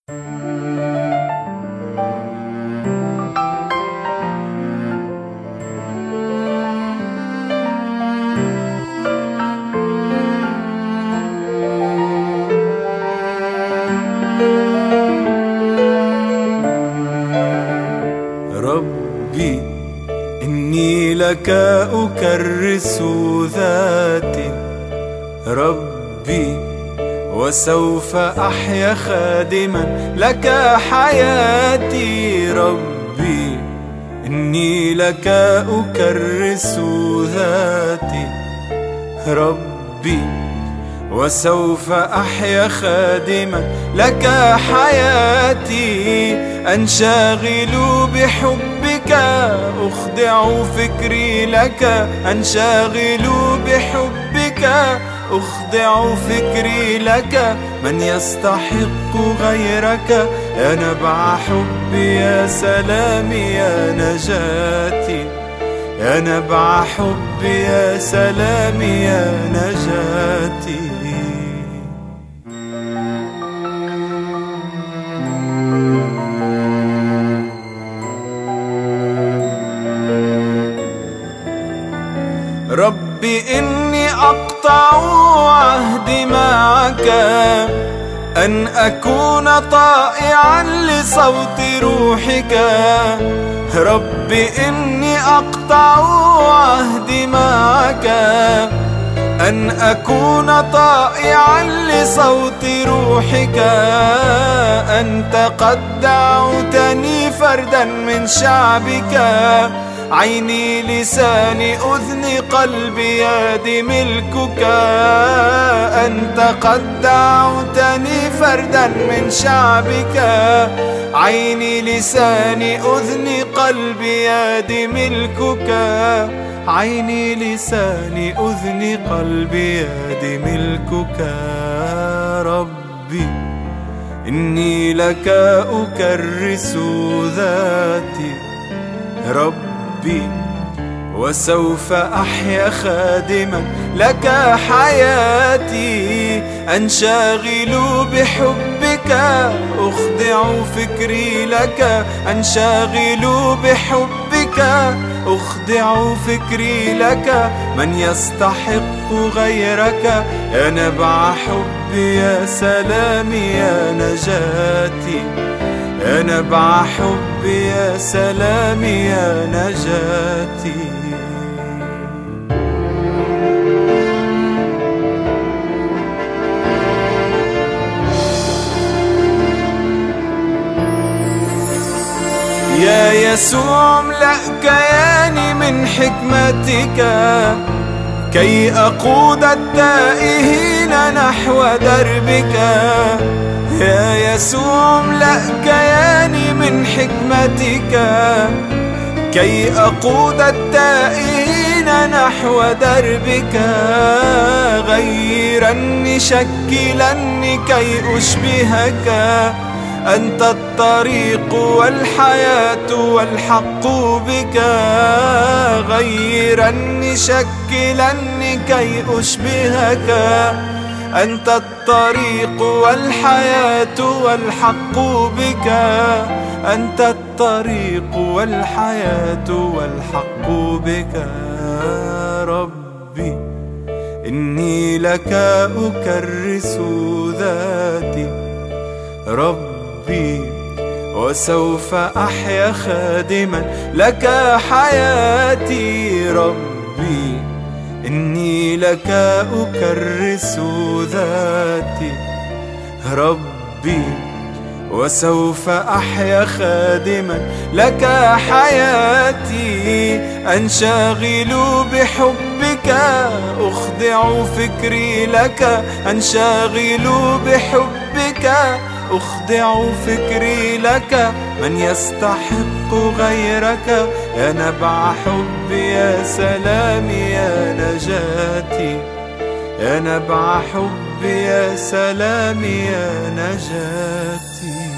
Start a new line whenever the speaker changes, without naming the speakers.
ربي إني لك أكرس ذاتي، ربي وسوف أحيا خادما لك حياتي، ربي إني لك أكرس ذاتي، ربي وسوف أحيا خادما لك حياتي، أنشغل بحبك أخضع فكري لك، أنشغل بحبك أخضع فكري لك، من يستحق غيرك يا نبع حبي يا سلامي يا نجاتي، يا نبع حبي يا سلامي يا نجاتي. ربي إني أقطع عهدي معك أن أكون طائعا لصوت روحك، ربي إني أقطع عهدي معك أن أكون طائعا لصوت روحك، أنت قد دعوتني فردا من شعبك، عيني لساني أذني قلبي يدي ملكك، أنت قد دعوتني فردا من شعبك، عيني لساني أذني قلبي يدي ملكك، عيني لساني أذني قلبي يدي ملكك. ربي إني لك أكرس ذاتي، ربي وسوف أحيا خادما لك حياتي، أنشغل بحبك أخضع فكري لك، أنشغل بحبك أخضع فكري لك، من يستحق غيرك يا نبع حبي يا سلامي يا نجاتي، يا نبع حبي يا سلامي يا نجاتي. يا يسوع املأ كياني من حكمتك كي أقود التائهين نحو دربك، يا يسوع املأ كياني من حكمتك كي أقود التائهين نحو دربك، غيرني شكلني كي أشبهك، أنت الطريق والحياة والحق بك، غيرني شكلني كي أشبهك، أنت الطريق والحياة والحق بك، أنت الطريق والحياة والحق بك. ربي إني لك أكرس ذاتي، ربي وسوف أحيا خادما لك حياتي، ربي إني لك أكرس ذاتي، ربي وسوف أحيا خادما لك حياتي، أنشغل بحبك أخضع فكري لك، أنشغل بحبك أخضع فكري لك، من يستحق غيرك يا نبع حبي يا سلامي يا نجاتي، يا نبع حبي يا سلامي يا نجاتي.